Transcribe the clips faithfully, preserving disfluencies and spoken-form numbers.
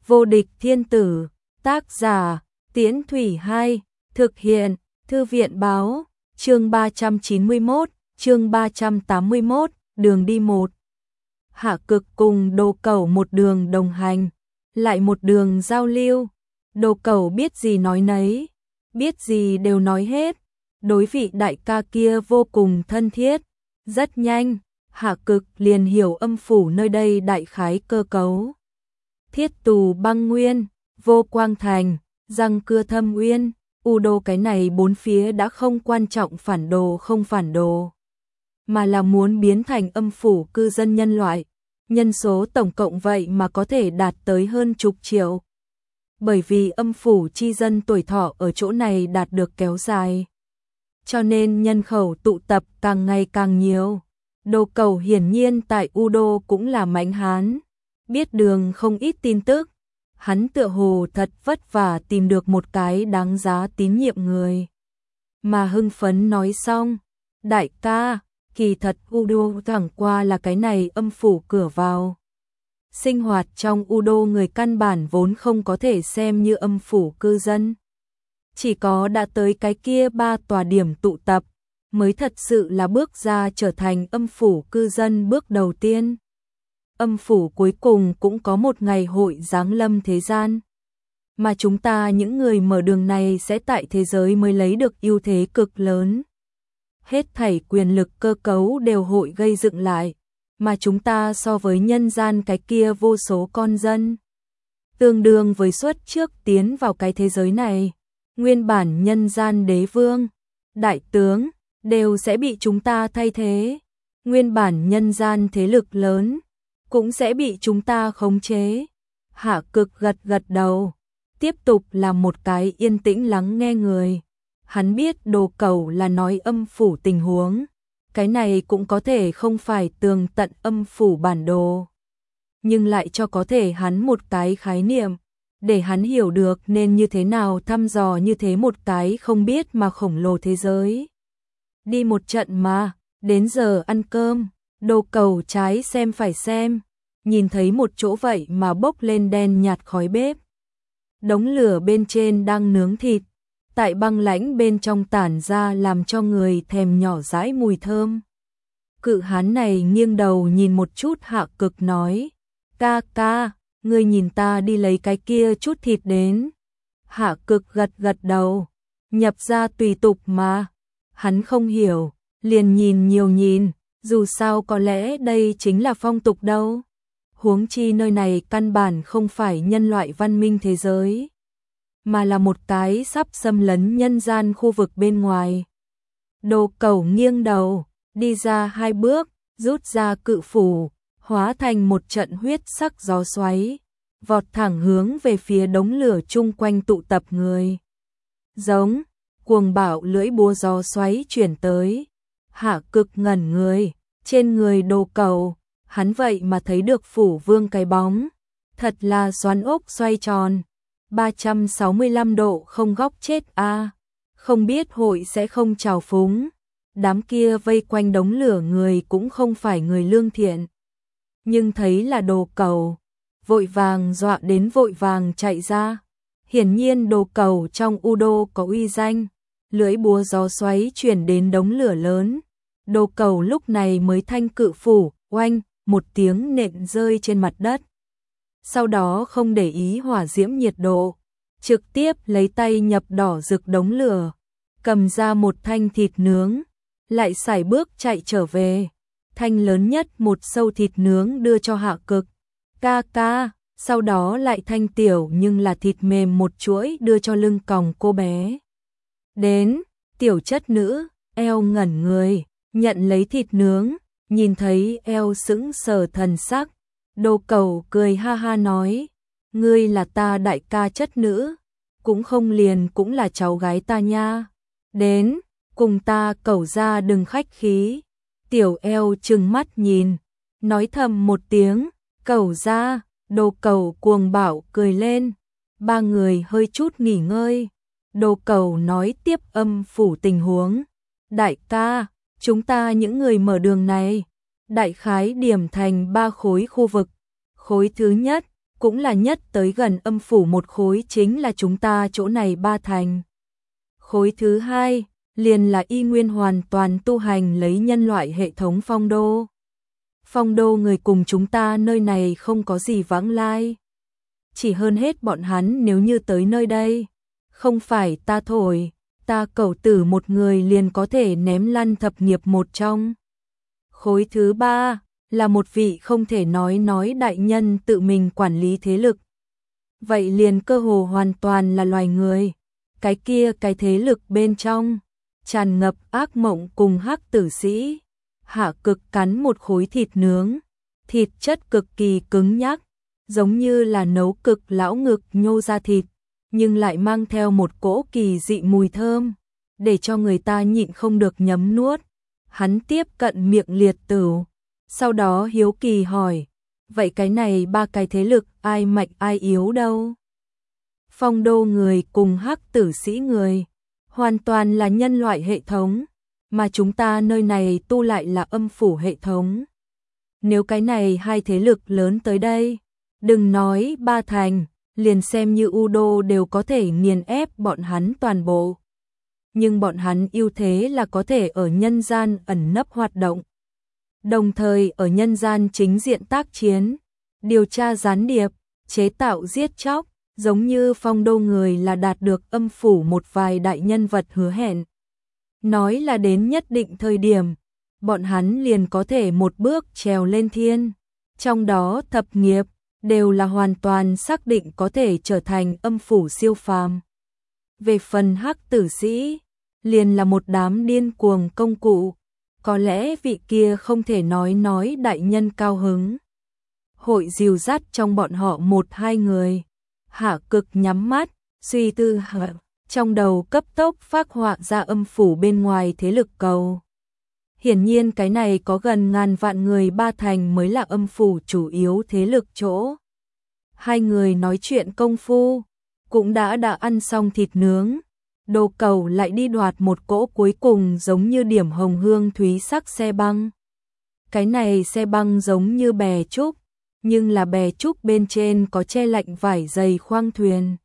Vô địch thiên tử, tác giả, Tiễn Thủy hai, thực hiện, Thư viện báo, chương ba trăm chín mươi mốt, chương ba trăm tám mươi mốt, đường đi một. Hạ Cực cùng Đồ Cẩu một đường đồng hành, lại một đường giao lưu. Đồ Cẩu biết gì nói nấy, biết gì đều nói hết, đối vị đại ca kia vô cùng thân thiết. Rất nhanh, Hạ Cực liền hiểu âm phủ nơi đây đại khái cơ cấu. Thiết Tù Băng Nguyên, Vô Quang Thành, Răng Cưa Thâm Uyên, U Đô, cái này bốn phía đã không quan trọng phản đồ không phản đồ, mà là muốn biến thành âm phủ cư dân nhân loại. Nhân số tổng cộng vậy mà có thể đạt tới hơn chục triệu. Bởi vì âm phủ chi dân tuổi thọ ở chỗ này đạt được kéo dài, cho nên nhân khẩu tụ tập càng ngày càng nhiều. Đồ Cẩu hiển nhiên tại U Đô cũng là mãnh hán, biết đường không ít tin tức. Hắn tựa hồ thật vất vả tìm được một cái đáng giá tín nhiệm người. Mà hưng phấn nói xong, đại ca, kỳ thật U Đô thẳng qua là cái này âm phủ cửa vào. Sinh hoạt trong U Đô người căn bản vốn không có thể xem như âm phủ cư dân. Chỉ có đã tới cái kia ba tòa điểm tụ tập, mới thật sự là bước ra trở thành âm phủ cư dân bước đầu tiên. Âm phủ cuối cùng cũng có một ngày hội giáng lâm thế gian, mà chúng ta những người mở đường này sẽ tại thế giới mới lấy được ưu thế cực lớn. Hết thảy quyền lực cơ cấu đều hội gây dựng lại, mà chúng ta so với nhân gian cái kia vô số con dân, tương đương với suất trước tiến vào cái thế giới này. Nguyên bản nhân gian đế vương, đại tướng đều sẽ bị chúng ta thay thế. Nguyên bản nhân gian thế lực lớn cũng sẽ bị chúng ta khống chế. Hạ Cực gật gật đầu, tiếp tục là một cái yên tĩnh lắng nghe người. Hắn biết Đồ Cẩu là nói âm phủ tình huống, cái này cũng có thể không phải tường tận âm phủ bản đồ, nhưng lại cho có thể hắn một cái khái niệm, để hắn hiểu được nên như thế nào thăm dò như thế một cái không biết mà khổng lồ thế giới. Đi một trận mà, đến giờ ăn cơm. Đồ Cẩu trái xem phải xem, nhìn thấy một chỗ vậy mà bốc lên đen nhạt khói bếp. Đống lửa bên trên đang nướng thịt, tại băng lãnh bên trong tản ra làm cho người thèm nhỏ dãi mùi thơm. Cự hán này nghiêng đầu nhìn một chút Hạ Cực nói, ca ca, ngươi nhìn ta đi lấy cái kia chút thịt đến. Hạ Cực gật gật đầu, nhập ra tùy tục mà. Hắn không hiểu, liền nhìn nhiều nhìn, dù sao có lẽ đây chính là phong tục đâu. Huống chi nơi này căn bản không phải nhân loại văn minh thế giới, mà là một cái sắp xâm lấn nhân gian khu vực bên ngoài. Đồ Cẩu nghiêng đầu, đi ra hai bước, rút ra cự phủ, hóa thành một trận huyết sắc gió xoáy, vọt thẳng hướng về phía đống lửa chung quanh tụ tập người. Giống, cuồng bạo lưỡi búa gió xoáy chuyển tới. Hạ Cực ngẩn người, trên người Đồ Cẩu, hắn vậy mà thấy được phủ vương cái bóng, thật là xoắn ốc xoay tròn, ba trăm sáu mươi lăm độ không góc chết a. À. Không biết hội sẽ không trào phúng. Đám kia vây quanh đống lửa người cũng không phải người lương thiện, nhưng thấy là Đồ Cẩu, vội vàng dọa đến vội vàng chạy ra. Hiển nhiên Đồ Cẩu trong U Đô có uy danh. Lưỡi búa gió xoáy chuyển đến đống lửa lớn, Đồ Cẩu lúc này mới thanh cự phủ, oanh, một tiếng nện rơi trên mặt đất. Sau đó không để ý hỏa diễm nhiệt độ, trực tiếp lấy tay nhập đỏ rực đống lửa, cầm ra một thanh thịt nướng, lại sải bước chạy trở về. Thanh lớn nhất một sâu thịt nướng đưa cho Hạ Cực, ca ca, sau đó lại thanh tiểu nhưng là thịt mềm một chuỗi đưa cho lưng còng cô bé. Đến, tiểu chất nữ, eo ngẩn người, nhận lấy thịt nướng, nhìn thấy eo sững sờ thần sắc. Đồ Cẩu cười ha ha nói, ngươi là ta đại ca chất nữ, cũng không liền cũng là cháu gái ta nha. Đến, cùng ta Cẩu ra đừng khách khí. Tiểu eo trừng mắt nhìn, nói thầm một tiếng, Cẩu ra. Đồ Cẩu cuồng bạo cười lên, ba người hơi chút nghỉ ngơi. Đồ Cẩu nói tiếp âm phủ tình huống, đại ca, chúng ta những người mở đường này, đại khái điểm thành ba khối khu vực. Khối thứ nhất, cũng là nhất tới gần âm phủ một khối chính là chúng ta chỗ này ba thành. Khối thứ hai, liền là y nguyên hoàn toàn tu hành lấy nhân loại hệ thống phong đô. Phong đô người cùng chúng ta nơi này không có gì vãng lai. Chỉ hơn hết bọn hắn nếu như tới nơi đây, không phải ta thổi, ta cẩu tử một người liền có thể ném lăn thập nghiệp một trong. Khối thứ ba, là một vị không thể nói nói đại nhân tự mình quản lý thế lực. Vậy liền cơ hồ hoàn toàn là loài người. Cái kia cái thế lực bên trong, tràn ngập ác mộng cùng hắc tử sĩ. Hạ Cực cắn một khối thịt nướng, thịt chất cực kỳ cứng nhắc, giống như là nấu cực lão ngực nhô ra thịt, nhưng lại mang theo một cỗ kỳ dị mùi thơm, để cho người ta nhịn không được nhấm nuốt. Hắn tiếp cận miệng liệt tửu, sau đó hiếu kỳ hỏi, vậy cái này ba cái thế lực ai mạnh ai yếu đâu? Phong đô người cùng hắc tử sĩ người, hoàn toàn là nhân loại hệ thống, mà chúng ta nơi này tu lại là âm phủ hệ thống. Nếu cái này hai thế lực lớn tới đây, đừng nói ba thành, liền xem như U Đô đều có thể nghiền ép bọn hắn toàn bộ. Nhưng bọn hắn ưu thế là có thể ở nhân gian ẩn nấp hoạt động, đồng thời ở nhân gian chính diện tác chiến, điều tra gián điệp, chế tạo giết chóc, giống như phong đô người là đạt được âm phủ một vài đại nhân vật hứa hẹn. Nói là đến nhất định thời điểm, bọn hắn liền có thể một bước trèo lên thiên, trong đó thập nghiệp đều là hoàn toàn xác định có thể trở thành âm phủ siêu phàm. Về phần hắc tử sĩ, liền là một đám điên cuồng công cụ, có lẽ vị kia không thể nói nói đại nhân cao hứng. Hội dìu dắt trong bọn họ một hai người. Hạ Cực nhắm mắt, suy tư hạ, trong đầu cấp tốc phác họa ra âm phủ bên ngoài thế lực cầu. Hiển nhiên cái này có gần ngàn vạn người ba thành mới là âm phủ chủ yếu thế lực chỗ. Hai người nói chuyện công phu, cũng đã đã ăn xong thịt nướng. Đồ Cầu lại đi đoạt một cỗ cuối cùng giống như điểm hồng hương thúy sắc xe băng. Cái này xe băng giống như bè trúc, nhưng là bè trúc bên trên có che lạnh vải dày khoang thuyền.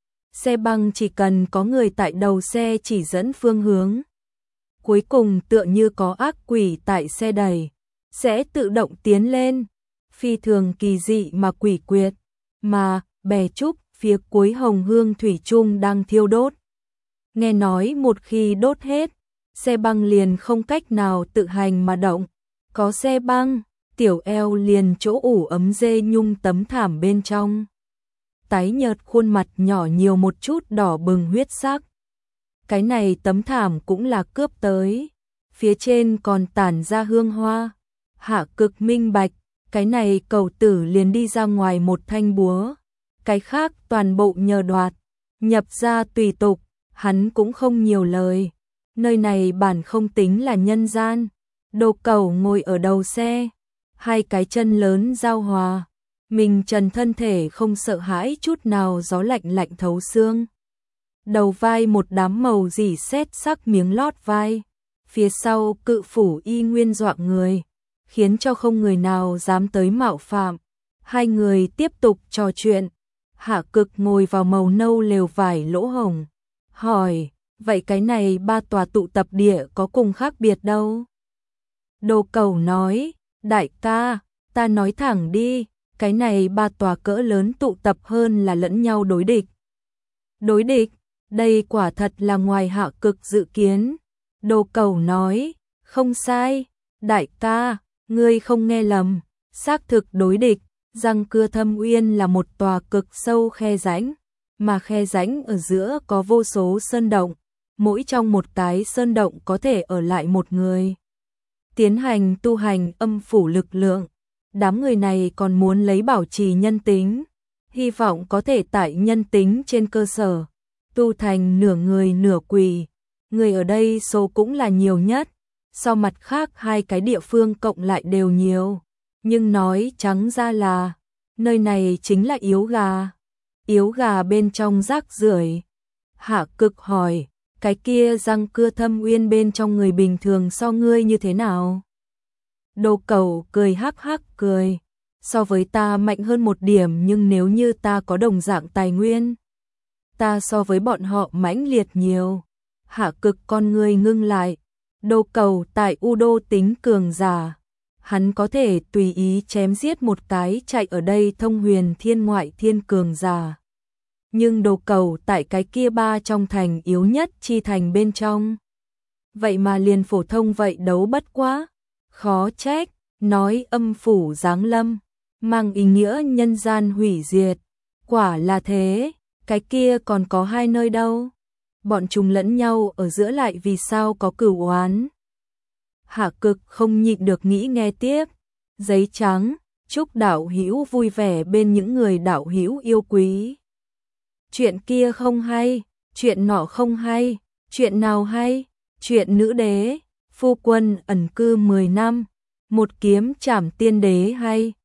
Xe băng chỉ cần có người tại đầu xe chỉ dẫn phương hướng. Cuối cùng tựa như có ác quỷ tại xe đẩy, sẽ tự động tiến lên. Phi thường kỳ dị mà quỷ quyệt, mà bè trúc phía cuối hồng hương thủy chung đang thiêu đốt. Nghe nói một khi đốt hết, xe băng liền không cách nào tự hành mà động. Có xe băng, tiểu eo liền chỗ ủ ấm dê nhung tấm thảm bên trong. Tái nhợt khuôn mặt nhỏ nhiều một chút đỏ bừng huyết sắc. Cái này tấm thảm cũng là cướp tới, phía trên còn tản ra hương hoa. Hạ Cực minh bạch, cái này cầu tử liền đi ra ngoài một thanh búa, cái khác toàn bộ nhờ đoạt, nhập ra tùy tục, hắn cũng không nhiều lời. Nơi này bản không tính là nhân gian. Đồ Cầu ngồi ở đầu xe, hai cái chân lớn giao hòa, mình trần thân thể không sợ hãi chút nào gió lạnh lạnh thấu xương. Đầu vai một đám màu dỉ sét sắc miếng lót vai, phía sau cự phủ y nguyên dọa người, khiến cho không người nào dám tới mạo phạm. Hai người tiếp tục trò chuyện. Hạ Cực ngồi vào màu nâu lều vải lỗ hồng, hỏi, vậy cái này ba tòa tụ tập địa có cùng khác biệt đâu? Đồ Cầu nói, đại ca, ta nói thẳng đi, cái này ba tòa cỡ lớn tụ tập hơn là lẫn nhau đối địch. Đối địch, đây quả thật là ngoài Hạ Cực dự kiến. Đồ Cầu nói, không sai, đại ca, ngươi không nghe lầm, xác thực đối địch. Răng Cưa Thâm Uyên là một tòa cực sâu khe rãnh, mà khe rãnh ở giữa có vô số sơn động, mỗi trong một cái sơn động có thể ở lại một người. Tiến hành tu hành âm phủ lực lượng, đám người này còn muốn lấy bảo trì nhân tính, hy vọng có thể tại nhân tính trên cơ sở, tu thành nửa người nửa quỷ. Người ở đây số cũng là nhiều nhất, so mặt khác hai cái địa phương cộng lại đều nhiều. Nhưng nói trắng ra là, nơi này chính là yếu gà. Yếu gà bên trong rác rưởi. Hạ Cực hỏi, cái kia Răng Cưa Thâm Uyên bên trong người bình thường so ngươi như thế nào? Đồ Cầu cười hắc hắc cười, so với ta mạnh hơn một điểm, nhưng nếu như ta có đồng dạng tài nguyên, ta so với bọn họ mãnh liệt nhiều. Hạ Cực con người ngưng lại, Đồ Cầu tại U Đô tính cường giả, hắn có thể tùy ý chém giết một cái chạy ở đây thông huyền thiên ngoại thiên cường giả. Nhưng Đồ Cầu tại cái kia ba trong thành yếu nhất chi thành bên trong, vậy mà liền phổ thông vậy đấu bất quá, khó trách, nói âm phủ giáng lâm, mang ý nghĩa nhân gian hủy diệt, quả là thế, cái kia còn có hai nơi đâu, bọn chúng lẫn nhau ở giữa lại vì sao có cửu oán. Hạ Cực không nhịn được nghĩ nghe tiếp, giấy trắng, chúc đạo hữu vui vẻ bên những người đạo hữu yêu quý. Chuyện kia không hay, chuyện nọ không hay, chuyện nào hay, chuyện nữ đế, phu quân ẩn cư mười năm, một kiếm trảm tiên đế hay.